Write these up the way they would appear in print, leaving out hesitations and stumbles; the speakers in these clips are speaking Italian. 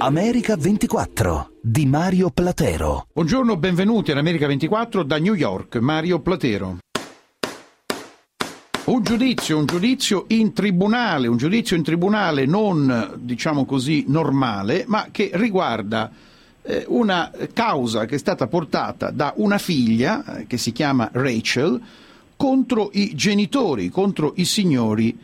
America 24 di Mario Platero. Buongiorno, benvenuti all'America 24 da New York, Mario Platero. Un giudizio in tribunale non, diciamo così, normale, ma che riguarda una causa che è stata portata da una figlia che si chiama Rachel contro i genitori, contro i signori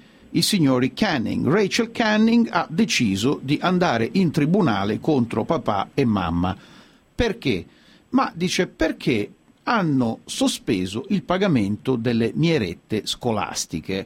Canning. Rachel Canning ha deciso di andare in tribunale contro papà e mamma. Perché? Ma dice perché hanno sospeso il pagamento delle mie rette scolastiche.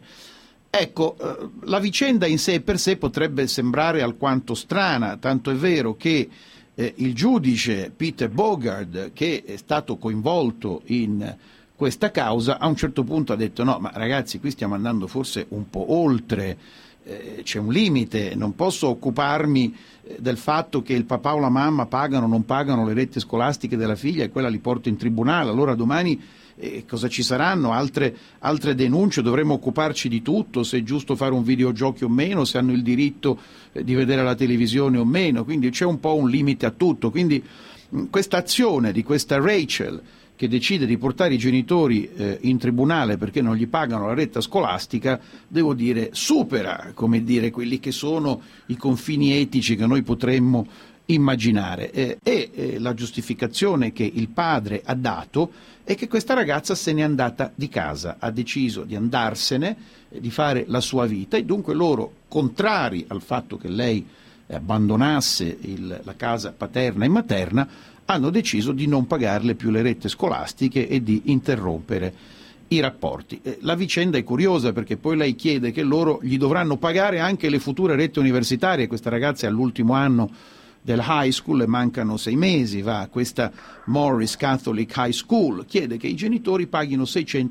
Ecco, la vicenda in sé per sé potrebbe sembrare alquanto strana, tanto è vero che il giudice Peter Bogard, che è stato coinvolto in questa causa, a un certo punto ha detto no, ma ragazzi, qui stiamo andando forse un po' oltre, c'è un limite, non posso occuparmi del fatto che il papà o la mamma pagano o non pagano le rette scolastiche della figlia e quella li porto in tribunale, allora domani cosa ci saranno? Altre denunce, dovremo occuparci di tutto, se è giusto fare un videogiochi o meno, se hanno il diritto di vedere la televisione o meno, quindi c'è un po' un limite a tutto, quindi questa azione di questa Rachel che decide di portare i genitori in tribunale perché non gli pagano la retta scolastica, devo dire, supera, come dire, quelli che sono i confini etici che noi potremmo immaginare. La giustificazione che il padre ha dato è che questa ragazza se n'è andata di casa, ha deciso di andarsene, di fare la sua vita, e dunque loro, contrari al fatto che lei abbandonasse la casa paterna e materna, hanno deciso di non pagarle più le rette scolastiche e di interrompere i rapporti. La vicenda è curiosa perché poi lei chiede che loro gli dovranno pagare anche le future rette universitarie. Questa ragazza è all'ultimo anno del high school e mancano 6 mesi, va a questa Morris Catholic High School, chiede che i genitori paghino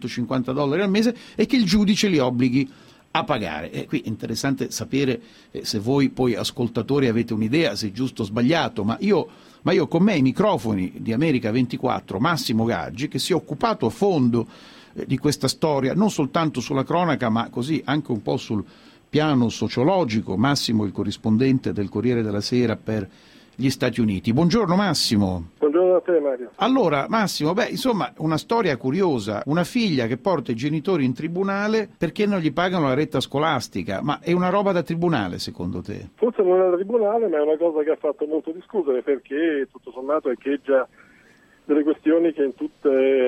$650 al mese e che il giudice li obblighi a pagare. Qui è interessante sapere se voi poi ascoltatori avete un'idea, se è giusto o sbagliato, ma io con me ai microfoni di America 24, Massimo Gaggi, che si è occupato a fondo di questa storia, non soltanto sulla cronaca, ma così anche un po' sul piano sociologico. Massimo, il corrispondente del Corriere della Sera per gli Stati Uniti. Buongiorno Massimo. Buongiorno a te Mario. Allora Massimo, insomma una storia curiosa, una figlia che porta i genitori in tribunale perché non gli pagano la retta scolastica, ma è una roba da tribunale secondo te? Forse non è da tribunale, ma è una cosa che ha fatto molto discutere perché tutto sommato echeggia delle questioni che in tutte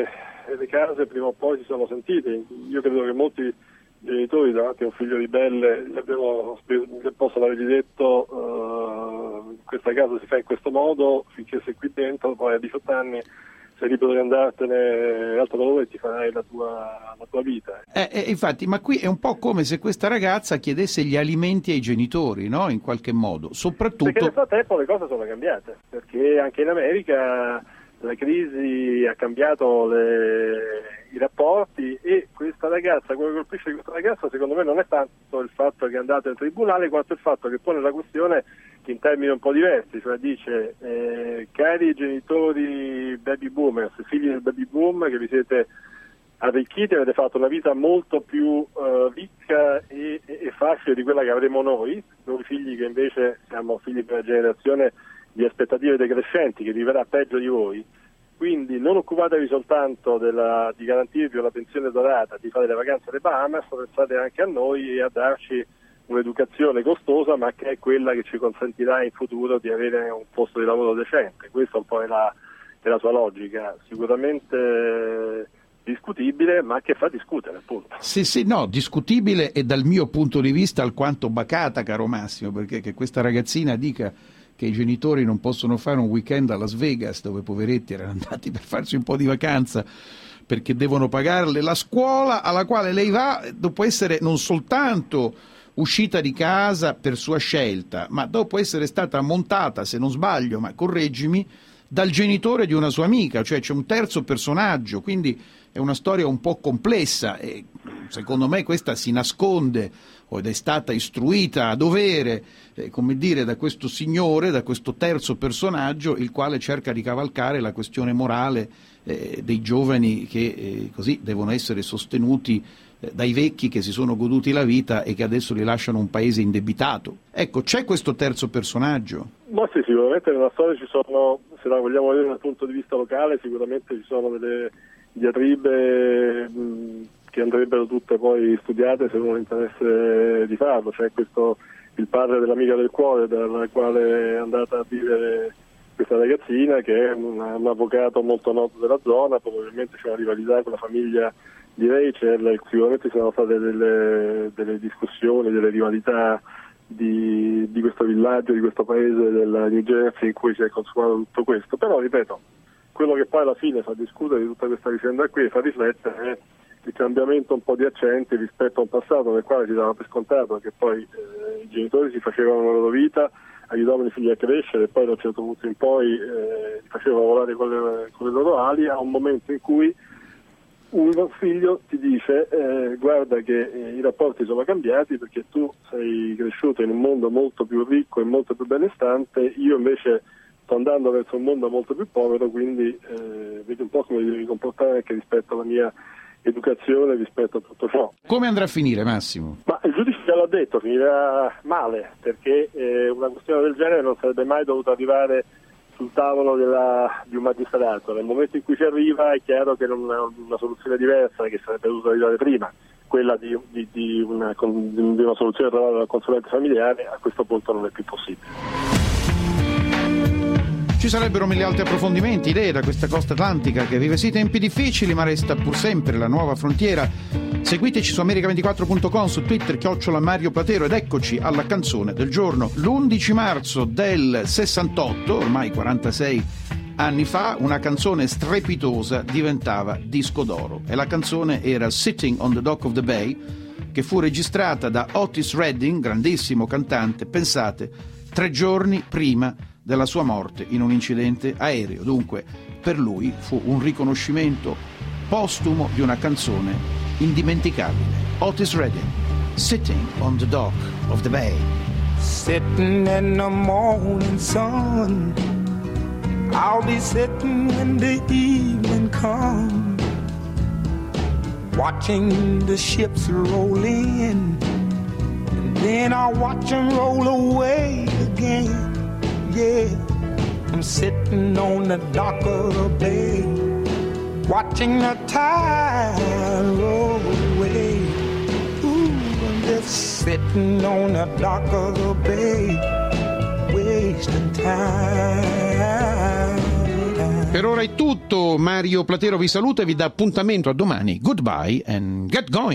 le case prima o poi si sono sentite. Io credo che molti genitori davanti a un figlio ribelle possono avergli detto in questa casa si fa in questo modo, finché sei qui dentro, poi a 18 anni sei libero di andartene altro lavoro e ti farai la tua vita. Infatti, ma qui è un po' come se questa ragazza chiedesse gli alimenti ai genitori, no? In qualche modo, soprattutto perché nel frattempo le cose sono cambiate, perché anche in America la crisi ha cambiato i rapporti e questa ragazza, quello che colpisce questa ragazza secondo me non è tanto il fatto che è andata in tribunale quanto il fatto che pone la questione in termini un po' diversi, cioè dice cari genitori baby boomers, figli del baby boom che vi siete arricchiti e avete fatto una vita molto più ricca e facile di quella che avremo noi figli che invece siamo figli di una generazione di aspettative decrescenti che vivrà peggio di voi, quindi non occupatevi soltanto di garantirvi una pensione dorata, di fare le vacanze alle Bahamas, pensate anche a noi e a darci un'educazione costosa, ma che è quella che ci consentirà in futuro di avere un posto di lavoro decente. Questa un po' è la sua logica, sicuramente discutibile, ma che fa discutere, appunto. Sì, no, discutibile e dal mio punto di vista alquanto bacata, caro Massimo, perché che questa ragazzina dica che i genitori non possono fare un weekend a Las Vegas, dove poveretti erano andati per farsi un po' di vacanza, perché devono pagarle la scuola alla quale lei va dopo essere non soltanto uscita di casa per sua scelta, ma dopo essere stata montata, se non sbaglio, ma correggimi, dal genitore di una sua amica, cioè c'è un terzo personaggio, quindi è una storia un po' complessa e secondo me questa si nasconde ed è stata istruita a dovere, come dire, da questo signore, da questo terzo personaggio, il quale cerca di cavalcare la questione morale dei giovani che così devono essere sostenuti dai vecchi che si sono goduti la vita e che adesso li lasciano un paese indebitato. Ecco, c'è questo terzo personaggio? Ma sì, sicuramente nella storia ci sono, se la vogliamo vedere dal punto di vista locale, sicuramente ci sono delle diatribe che andrebbero tutte poi studiate se uno ha interesse di farlo. C'è questo, il padre dell'amica del cuore dalla quale è andata a vivere questa ragazzina, che è un avvocato molto noto della zona, probabilmente c'è una rivalità con la famiglia di Rachel, sicuramente ci sono state delle discussioni, delle rivalità di questo villaggio, di questo paese della New Jersey in cui si è consumato tutto questo. Però ripeto, quello che poi alla fine fa discutere di tutta questa vicenda qui e fa riflettere è il cambiamento un po' di accenti rispetto a un passato nel quale si dava per scontato che poi i genitori si facevano la loro vita, aiutavano i figli a crescere e poi da un certo punto in poi li facevano volare con le loro ali, a un momento in cui un figlio ti dice guarda che i rapporti sono cambiati perché tu sei cresciuto in un mondo molto più ricco e molto più benestante, io invece sto andando verso un mondo molto più povero, quindi vedi un po' come devi comportare anche rispetto alla mia educazione, rispetto a tutto ciò. Come andrà a finire, Massimo? Ma il giudice già l'ha detto, finirà male, perché una questione del genere non sarebbe mai dovuta arrivare sul tavolo di un magistrato. Nel momento in cui ci arriva è chiaro che una soluzione diversa che sarebbe dovuta arrivare prima, quella di una soluzione trovata dal consulente familiare, a questo punto non è più possibile. Ci sarebbero mille altri approfondimenti, idee da questa costa atlantica che vive sì tempi difficili ma resta pur sempre la nuova frontiera. Seguiteci su America24.com, su Twitter @Mario Platero, ed eccoci alla canzone del giorno. L'11 marzo del 68, ormai 46 anni fa, una canzone strepitosa diventava disco d'oro e la canzone era Sitting on the Dock of the Bay, che fu registrata da Otis Redding, grandissimo cantante, pensate, 3 giorni prima della sua morte in un incidente aereo. Dunque per lui fu un riconoscimento postumo di una canzone indimenticabile. Otis Redding, Sitting on the Dock of the Bay. Sitting in the morning sun, I'll be sitting when the evening comes, watching the ships roll in, and then I'll watch them roll away again. Yeah, I'm sitting on the dock of the bay, watching the tide roll away. Ooh, I'm just sitting on the dock of the bay, wasting time. Per ora è tutto, Mario Platero vi saluta e vi dà appuntamento a domani. Goodbye and get going.